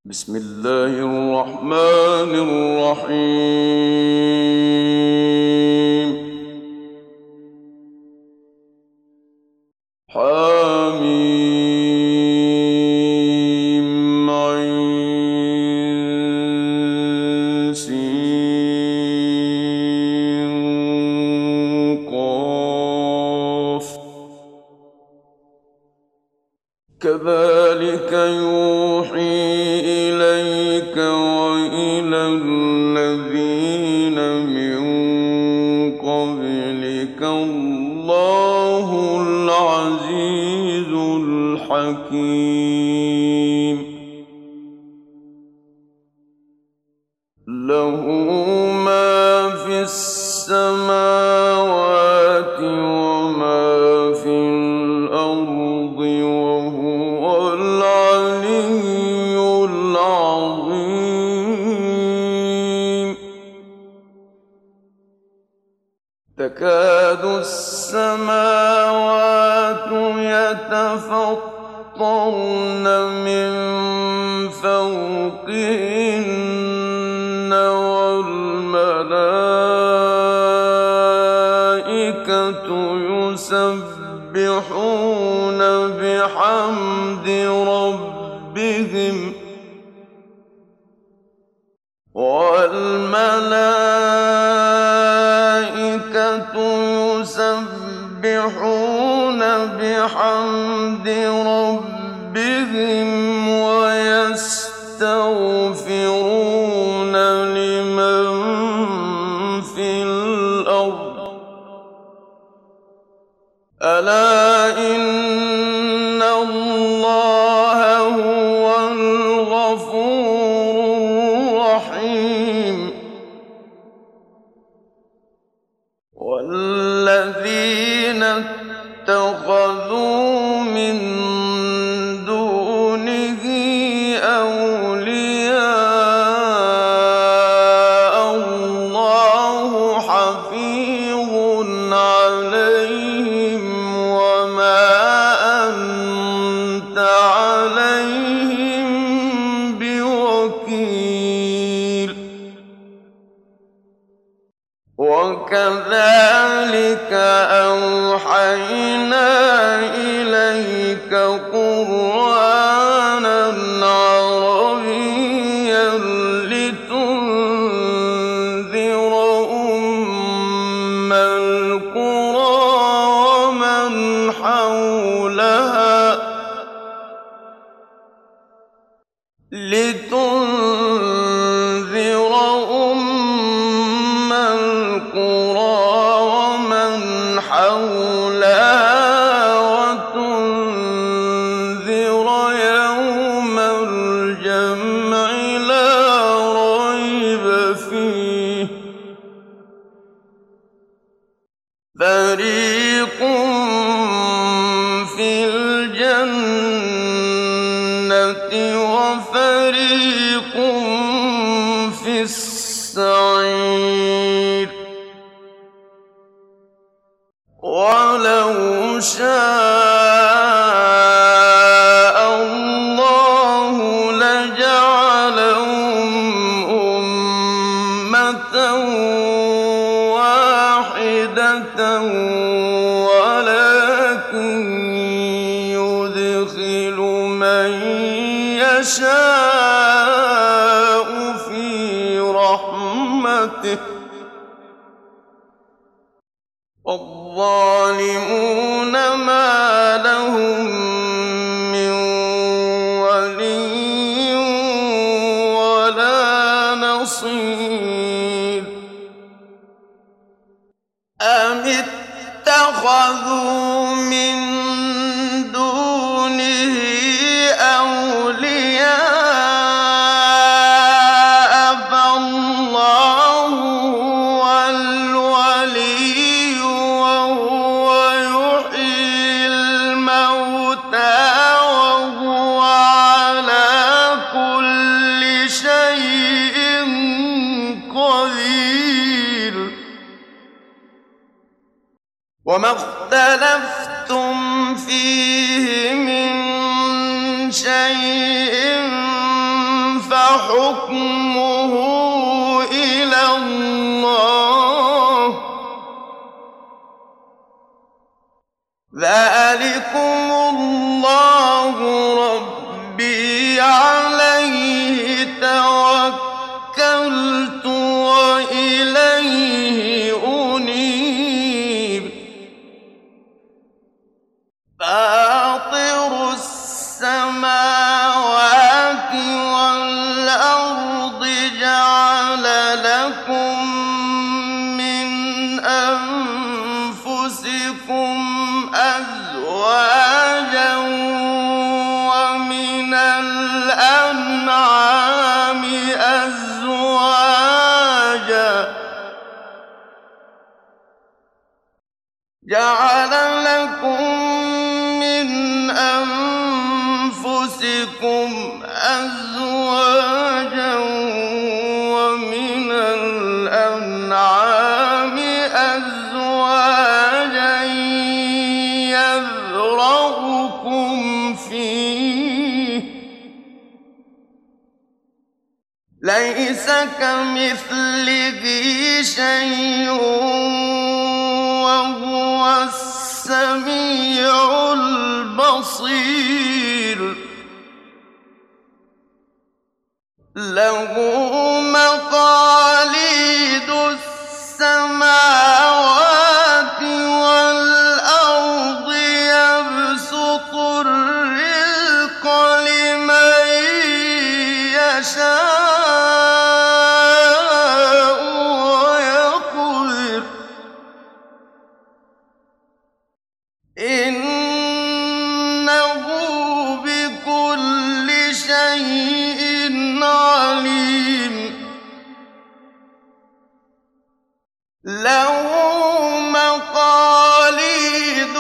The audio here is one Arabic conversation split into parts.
بسم الله الرحمن الرحيم. حميم عين سين قاف كذلك يوحي إليك وإلى الذين من قبلك الله العزيز الحكيم. له ما في السماوات وما في الأرض وهو العلي العظيم. تكاد السماوات يتفطرن من فوقهن والملائكة يسبحون بحمد ربهم ويستغفرون لمن في الأرض ألا إن الله هو الغفور الرحيم. والذين اتخذوا من دونه أولياء الله حفيظ عليهم وما أنت عليهم بوكيل. وكذلك أوحينا إليك قرآنا عربيا لتنذر أم القرى ومن حولها وتنذر يوم الجمع لا ريب فيه. فريق في الجنة وفريق في السعير. ولو شاء الله لجعلهم أمة واحدة ولكن يدخل من يشاء في رحمته. والظالمون ما لهم من ولي ولا نصير. أم اتخذوا من دونه أولياء فالله هو الولي وهو يحيي الموتى وهو على كل شيء قدير. وما اختلفتم فيه من شيء فحكمه إلى الله. ذلكم الله ربي عليه توكلت وإليه أنيب. فاطر السماوات والأرض جعل لكم من أنفسكم أزواجا ومن الأنعام أزواجا جعل لكم من أنفسكم أزواجا ومن الأنعام أزواجا يذرأكم فيه ليس كمثله شيء وهو السميع البصير. له مقاليد السماوات والأرض يبسط الرزق لمن يشاء ويقدر إنه بكل شيء عليم. له مقاليد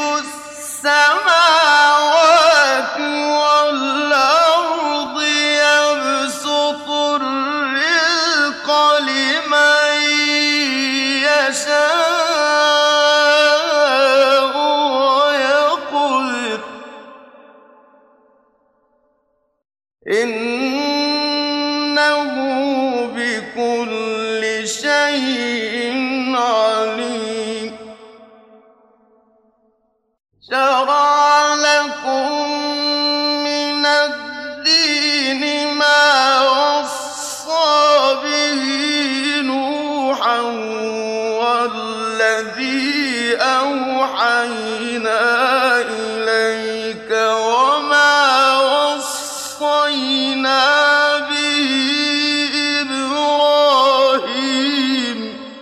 السماوات والأرض يبسط الرزق لمن يشاء ويقدر إنه بكل شيء عليم. شرع لكم من الدين ما وصى به نوحا والذي أوحينا إليك وما وصينا به إبراهيم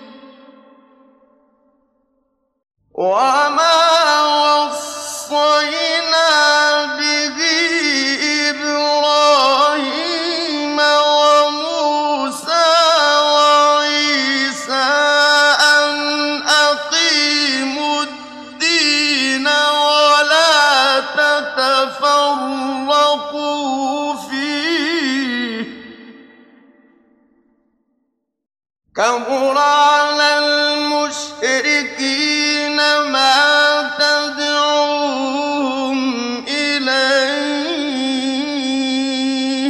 وموسى وعيسى أن أقيموا الدين ولا تتفرقوا فيه كبر على المشركين ما تدعوهم إليه.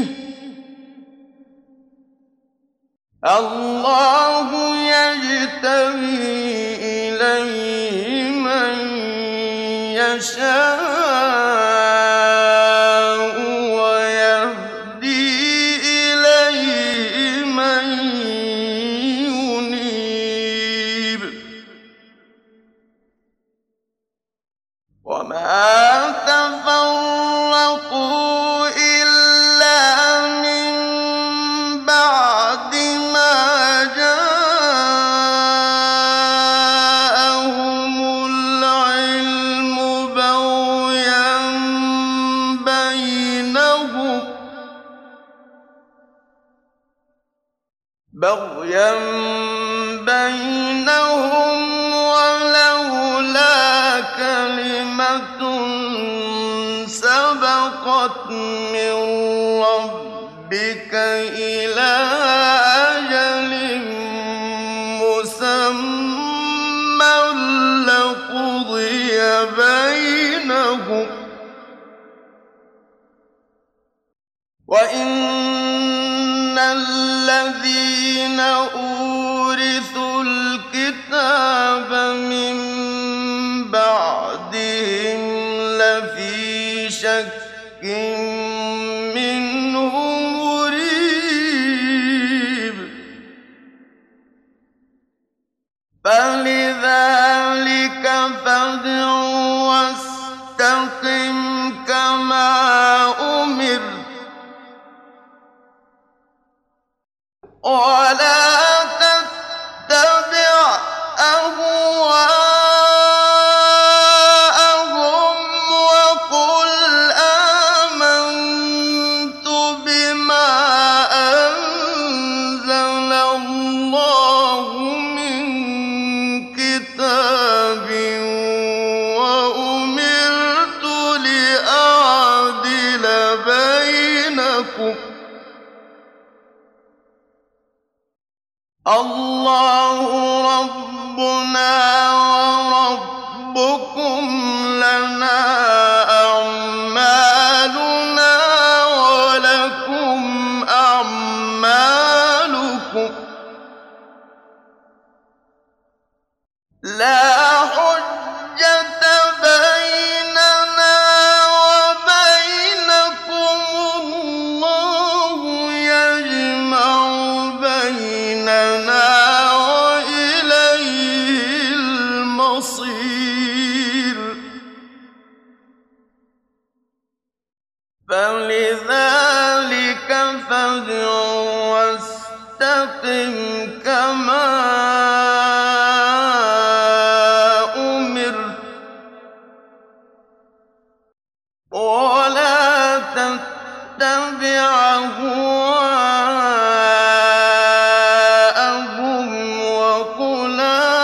الله يجتبي إليه من يشاء ويهدي إليه من ينيب. وما تفرقوا إلا من بعد ما جاءهم العلم بغيا بينهم ولولا كلمة سبقت من ربك إلى أجل مسمى لقضي بينهم. وإن إِنَّ الَّذِينَ أُورِثُوا الْكِتَابَ مِن بَعْدِهِمْ لَفِي شَكٍّ مِّنْهُ مُرِيبٍ فَلِذَٰلِكَ فَادْعُ وَاسْتَقِمْ كَمَا أُمِرْتَ وَلَا تَتَّبِعْ أَهْوَاءَهُمْ وَقُلْ آمَنتُ بِمَا أَنزَلَ اللَّهُ مِن كِتَابٍ وَأُمِرْتُ لِأَعْدِلَ بَيْنَكُمْ ۖ اللَّهُ رَبُّنَا وَرَبُّكُمْ لَنَا أَعْمَالُنَا وَلَكُمْ أَعْمَالُكُمْ لَا حُجَّةَ بَيْنَنَا وَبَيْنَكُمُ اللَّهُ يَجْمَعُ بَيْنَنَا وَإِلَيْهِ الْمَصِيرُ فَلِذَٰلِكَ فَادْعُ وَاسْتَقِمْ كَمَا أُمِرْتَ وَلَا تَتَّبِعْ أَهْوَاءَهُمْ وَقُلْ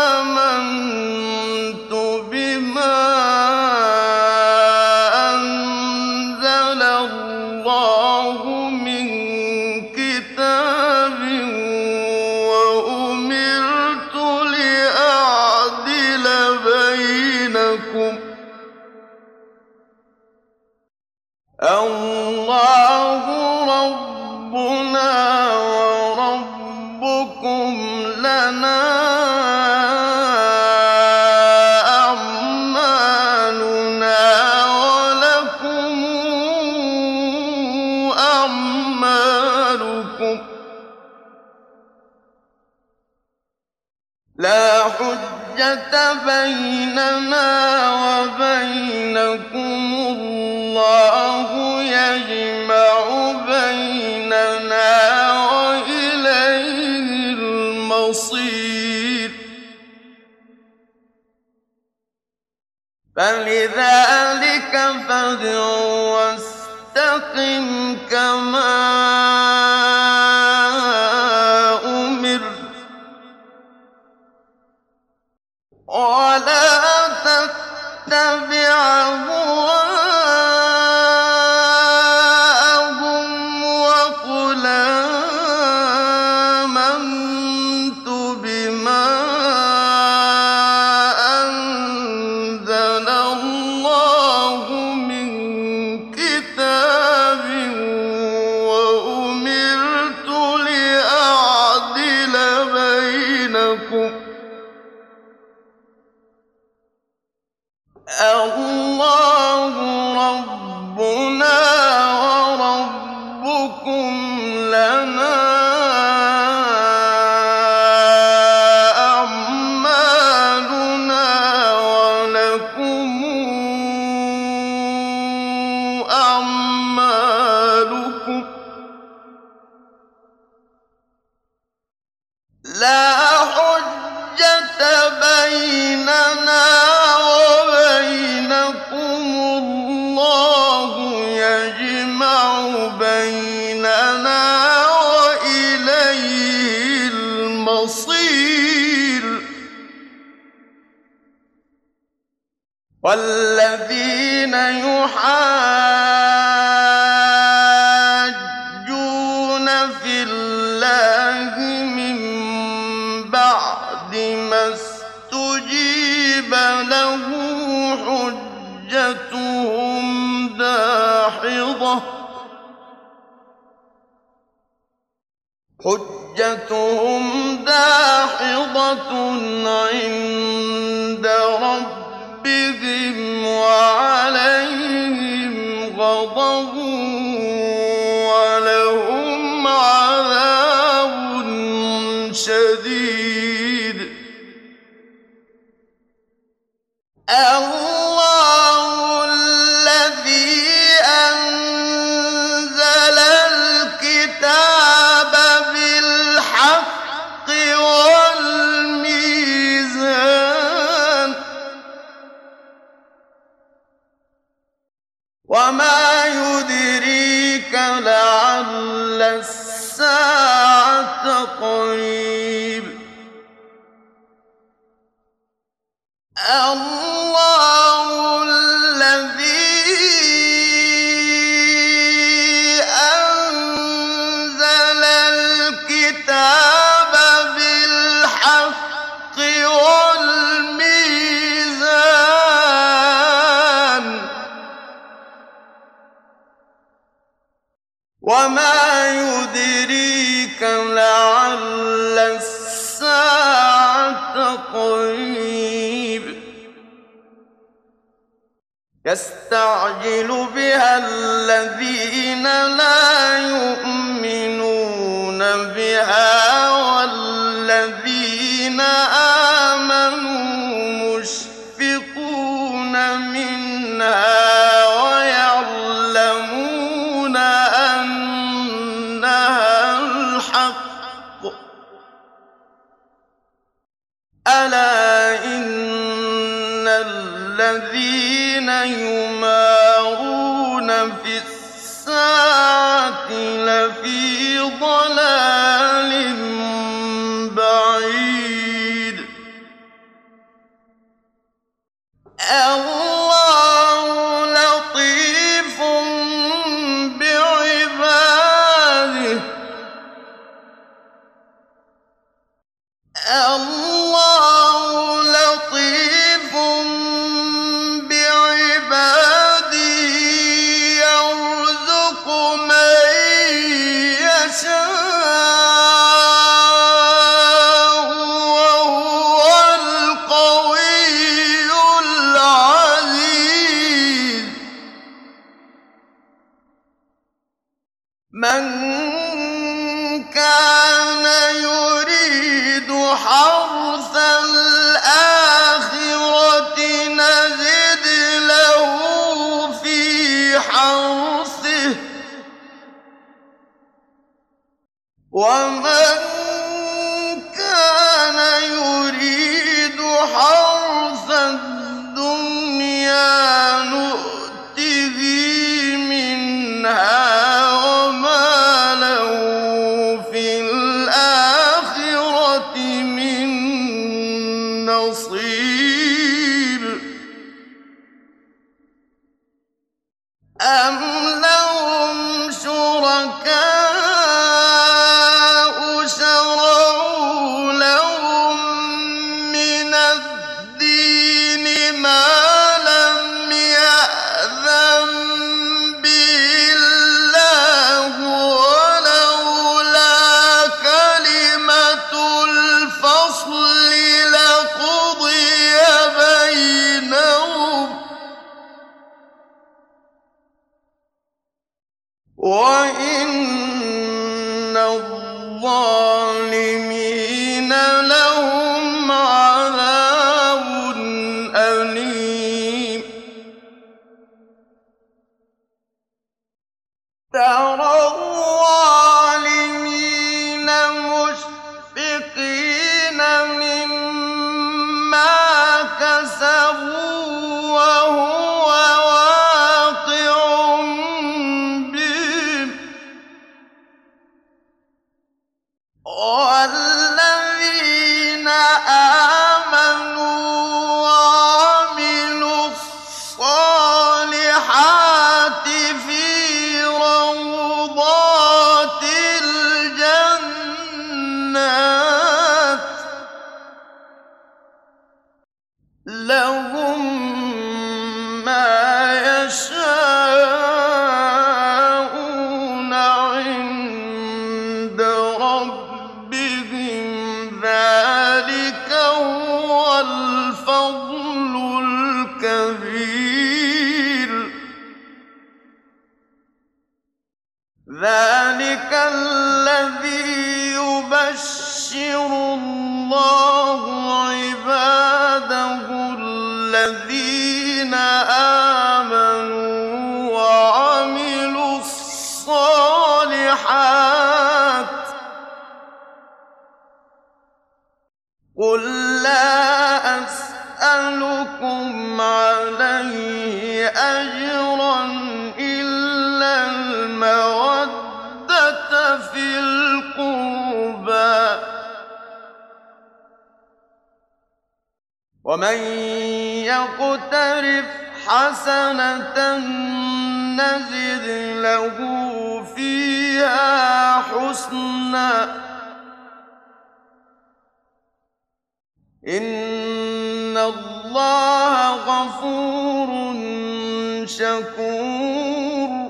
آمَنتُ بِمَا أَنزَلَ اللَّهُ مِن كِتَابٍ وَأُمِرْتُ لِأَعْدِلَ بَيْنَكُمْ ۖ اللَّهُ رَبُّنَا وَرَبُّكُمْ لَنَا أَعْمَالُنَا وَلَكُمْ أَعْمَالُكُمْ لَا حُجَّةَ بَيْنَنَا وَبَيْنَكُمُ اللَّهُ يَجْمَعُ بَيْنَنَا وَإِلَيْهِ الْمَصِيرُ فَلِذَٰلِكَ فَادْعُ وَاسْتَقِمْ كَمَا أُمِرْتَ وَلَا تَتَّبِعْ أَهْوَاءَهُمْ وَقُلْ آمَنتُ بِمَا أَنزَلَ اللَّهُ مِن كِتَابٍ وَأُمِرْتُ لِأَعْدِلَ بَيْنَكُمْ ۖ اللَّهُ رَبُّنَا وَرَبُّكُمْ لَنَا أَعْمَالُنَا وَلَكُمْ أَعْمَالُكُمْ لَا حُجَّةَ بَيْنَنَا وَبَيْنَكُمُ اللَّهُ يَجْمَعُ بَيْنَنَا وَإِلَيْهِ الْمَصِيرُ وَالَّذِينَ يُحَاجُّونَ فِي اللَّهِ مِن بَعْدِ مَا اسْتُجِيبَ لَهُ حُجَّتُهُمْ دَاحِضَةٌ حجتهم داحضة عند ربهم وعليهم غضب ولهم عذاب شديد. الله الذي أنزل الكتاب بالحق والميزان وما يدريك لعل الساعة قريب. الله الذي أنزل الكتاب بالحق والميزان وما يدريك لعل الساعة قريب. يستعجل بها الذين لا يؤمنون بها والذين آمنوا مشفقون منها ويعلمون أنها الحق. ألا إن الذين يمارون في الساعة لفي ضلال بعيد. الله لطيف بعباده. الله لطيف بعباده يرزق من يشاء وهو القوي العزيز. من كان يريد حرث الآخرة نزد له في حرثه ومن كان يريد حرث الدنيا نؤته منها وما له في الآخرة من نصيب. أم لهم شركاء شرعوا لهم من الدين ما لم يأذن به الله ولولا كلمة الفصل لقضي بينهم وإن الظالمين لهم عذاب أليم. ترى الظالمين مشفقين مما كسبوا وهو واقع بهم والذين آمنوا وعملوا الصالحات في روضات الجنات لهم ما يشاءون عند ربهم ذلك هو الفضل الكبير ذلك الذي يبشر الله عباده الذين آمنوا وعملوا الصالحات قل لا أسألكم عليه أجرا إلا المودة في القربى ومن يقترف حسنة نزد له فيها حسنا إن الله غفور شكور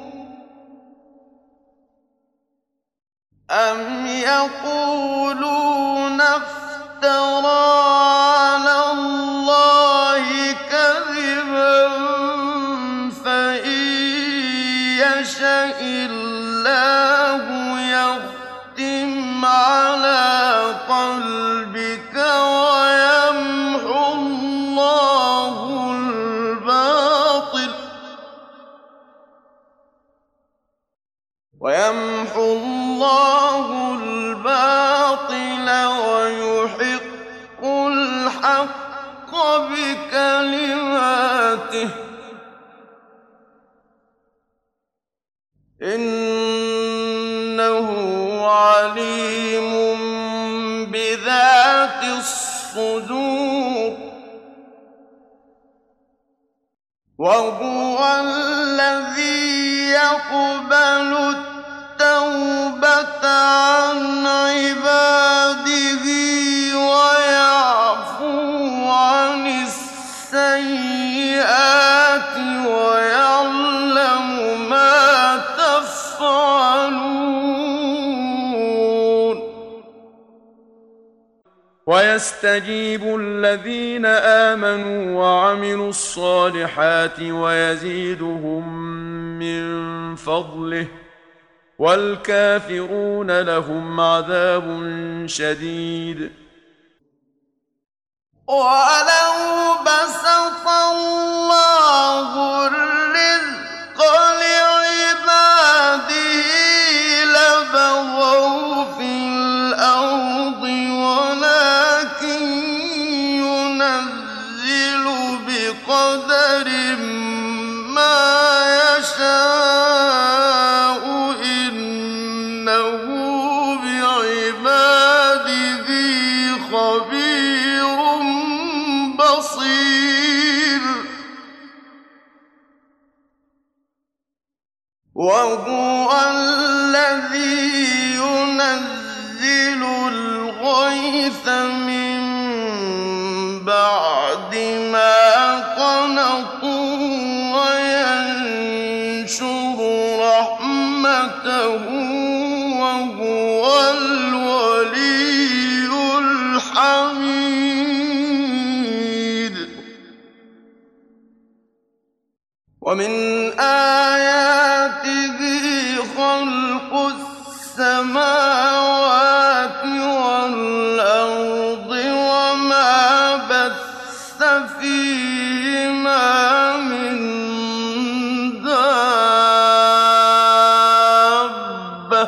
أم يقولون افترى على الله كذبا فإن يشأ الله يختم على قلبك ويمحو الله الباطل ويحق الحق بكلماته إنه عليم بذات الصدور وهو الذي يقبل التوبة عن عباده ويعفو عن السيئات ويعلم ما تفعلون ويستجيب الذين آمنوا وعملوا الصالحات ويزيدهم من فضله والكافرون لهم عذاب شديد ولو بسط الله الرزق لعباده لبغوا في الأرض ولكن ينزل بقدر ما يشاء إنه بعباده خبير بصير وهو الذي ينزل الغيث من بعد ما قنطوا وينشر رحمته وهو الولي الحميد ومن آياته خلق السماوات والأرض وما بث فيهما من دابة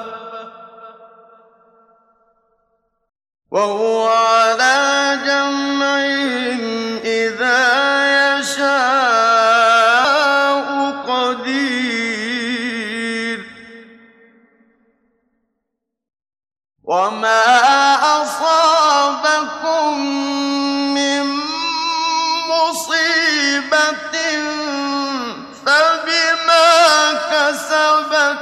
وهو على جمعهم إذا يشاء قدير وما أصابكم من مصيبة فبما كسبت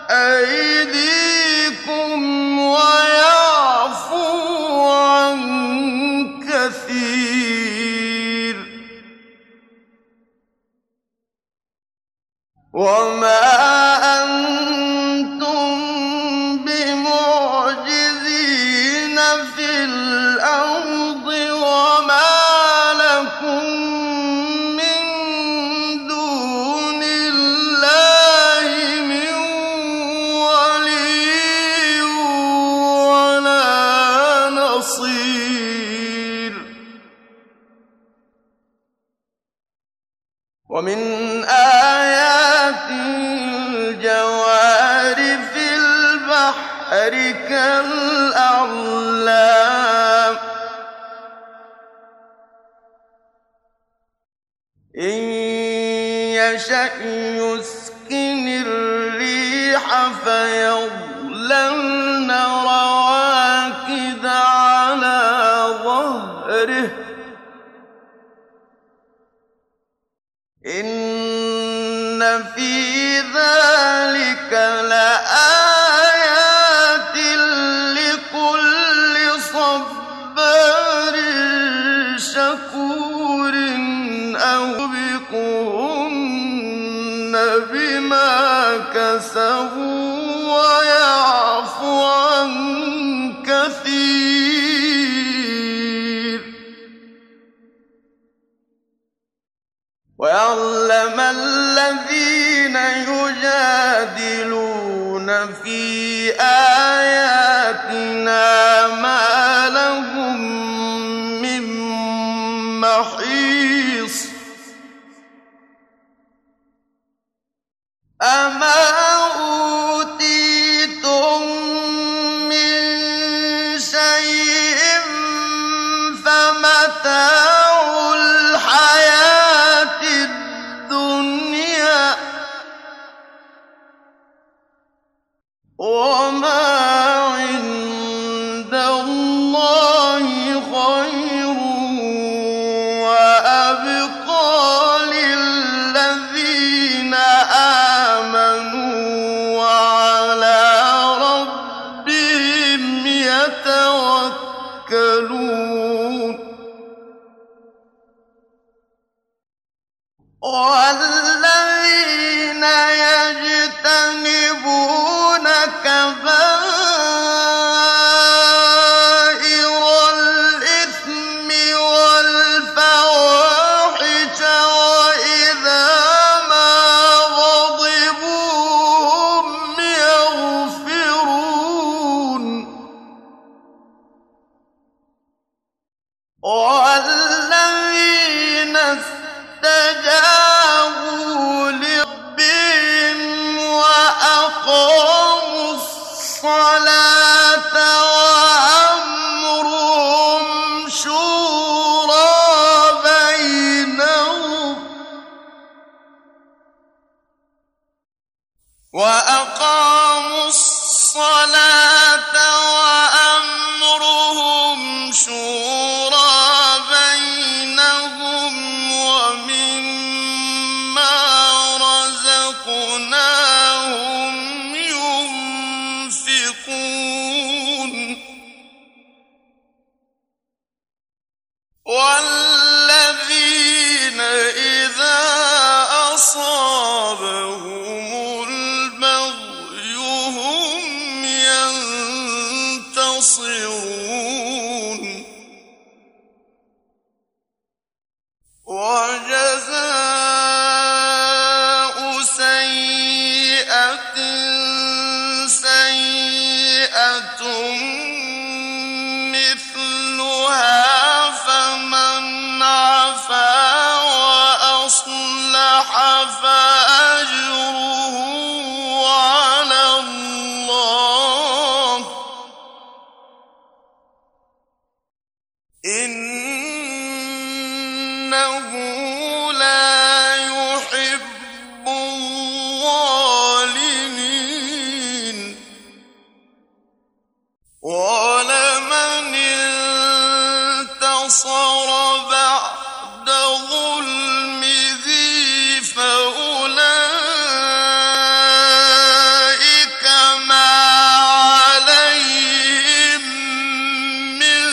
أيديكم ويعفو عن كثير وما أنتم بمعجزين ومن آياته الجوار في البحر كالأعلام إن يشأ يسكن الريح فيظللن رواكد على ظهره إن في ذلك لآيات لكل صبار شكور أوبقهن بما كسبوا ويعفو عن كثير ويعلم الذين يجادلون في آياتنا ما لهم من محيص أما أوتيتم من شيء فمتاع الحياة الدنيا وما عند الله خير وأبقى للذين آمنوا وعلى ربهم يتوكلون والذين يجتنبون كبائر الإثم والفواحش وإذا ما غضبوا هم يغفرون والذين استجابوا لربهم وأقاموا الصلاة وأمرهم شورى بينهم وأقاموا الصلاة وأمرهم شورى بينهم ومما رزقناهم ينفقون والذين إذا أصابهم البغي هم ينتصرون وجزاء سيئة سيئة مثلها فمن عفا وأصلح فأجره على الله إنه لا يحب الظالمين ولمن انتصر بعد ظلمه فأولئك ما عليهم من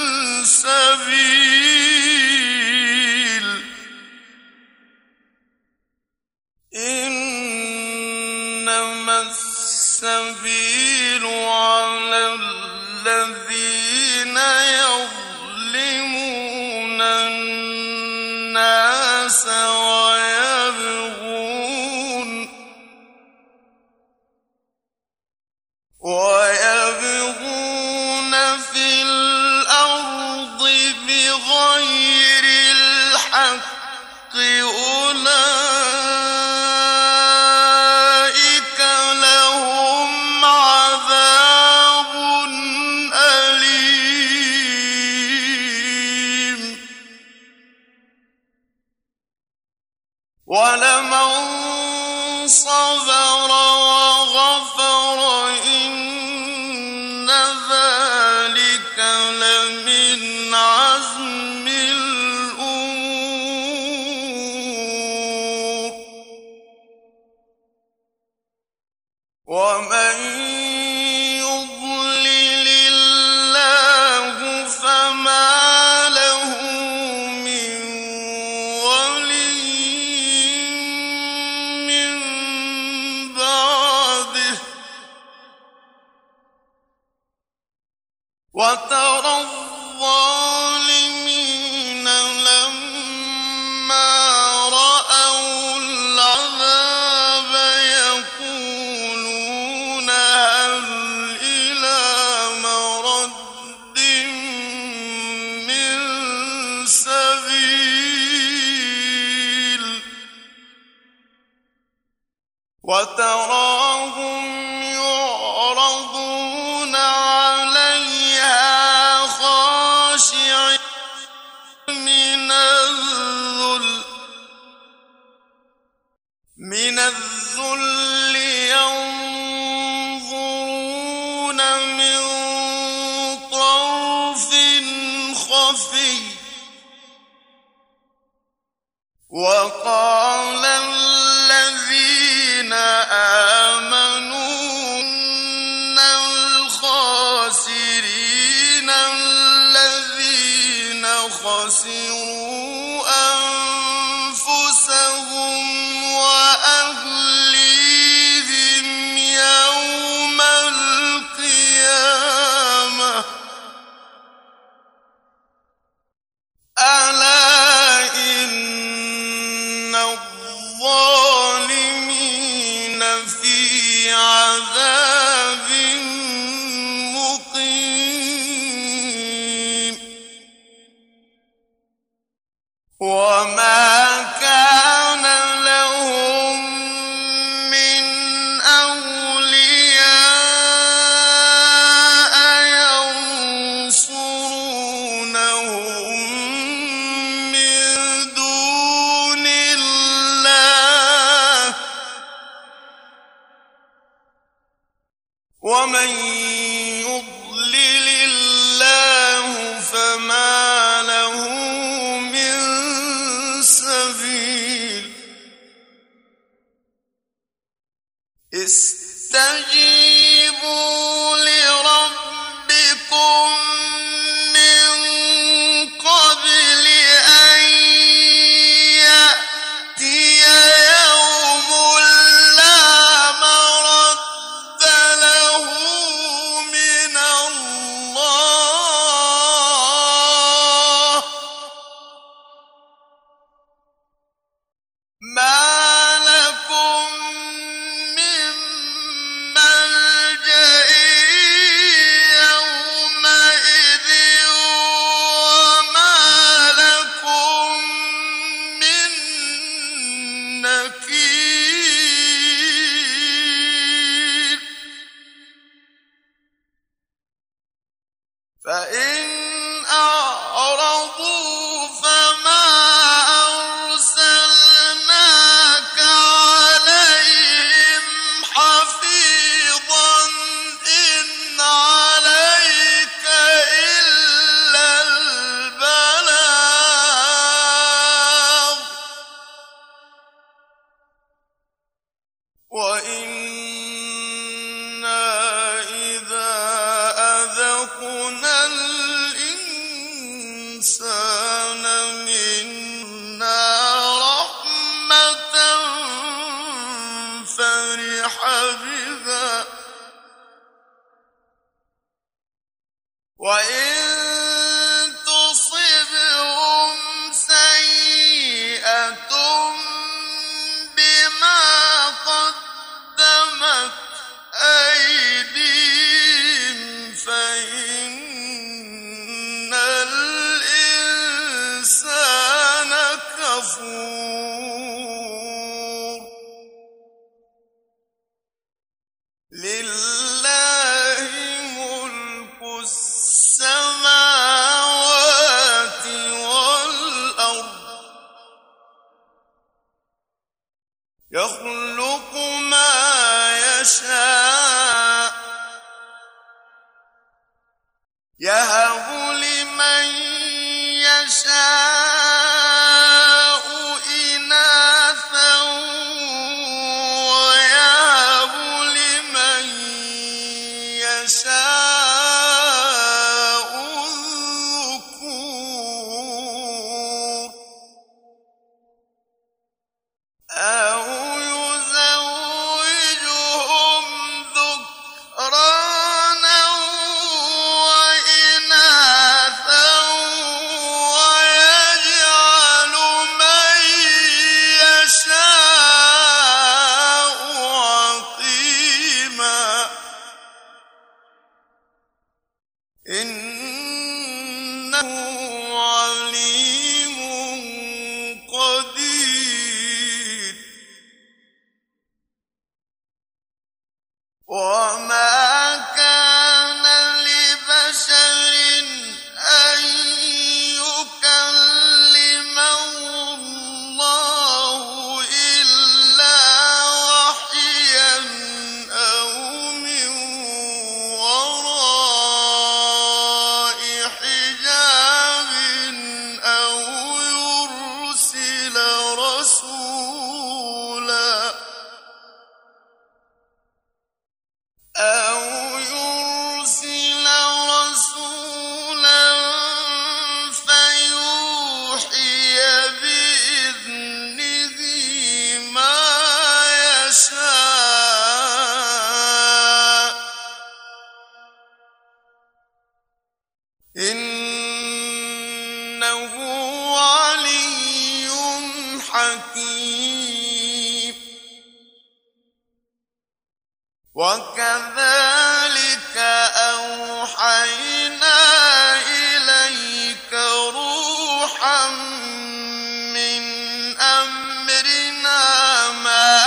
سبيل إنما السبيل على الذين يظلمون الناس ويبغون في الأرض بغير الحق أولئك ذلك لمن عزم الأمور ومن يضلل الله فما له من ولي من بعده وترى الظالمين لما رأوا العذاب يقولون هل إلى مرد من سبيل وتراهم يعرضون عليها خاشعين من الذل ينظرون من طرف خفي وقال الذين آمنوا إن الخاسرين الذين خسروا أنفسهم وأهليهم يوم القيامة ألا إن الظالمين في عذاب مقيم وما كان لهم من أولياء ينصرونهم من دون الله ومن يضلل الله فما له من سبيل استجيبوا لربكم من قبل أن يأتي يوم لا مرد له من الله ما لكم من ملجأ يومئذ وما لكم من نكير فإن أعرضوا فما أرسلناك عليهم حفيظا إن عليك إلا البلاغ وإنا إذا أذقنا الإنسان منا رحمة فرح بها وإن تصبهم سيئة بما قدمت أيديهم فإن الإنسان كفور لله ملك السماوات يهب لمن يشاء إناثا ويهب لمن يشاء الذكور أو يزوجهم ذكرانا وإناثا ويجعل من يشاء عقيما إنه عليم قدير وما كان لبشر أن يكلمه الله إلا وحيا أو من وراء حجاب أو يرسل رسولا فيوحي بإذنه ما يشاء إنه علي حكيم وكذلك أوحينا إليك روحا من أمرنا ما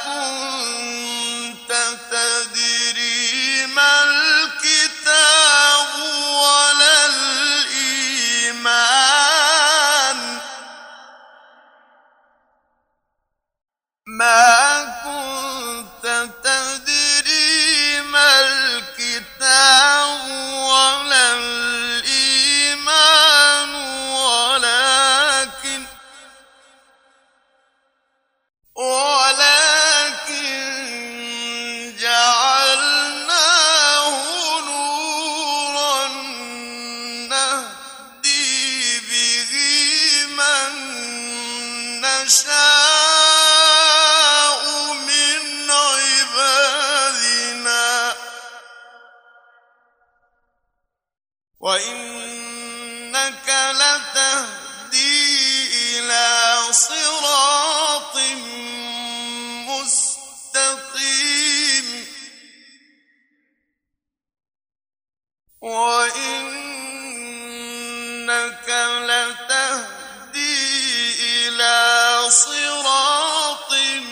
كنت تدري ما الكتاب ولا الإيمان ما كنت تدري ما الكتاب ولا الإيمان ولكن جعلناه نورا نهدي به من نشاء من عبادنا وإنك لتهدي إلى صراط مستقيم وإنك لتهدي إلى صراط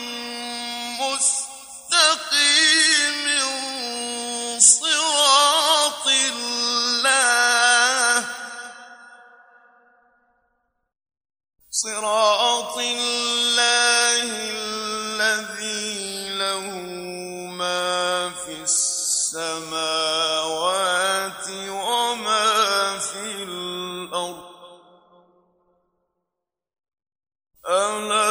مستقيم صراط الله الذي له ما في السماوات وما في الأرض ألا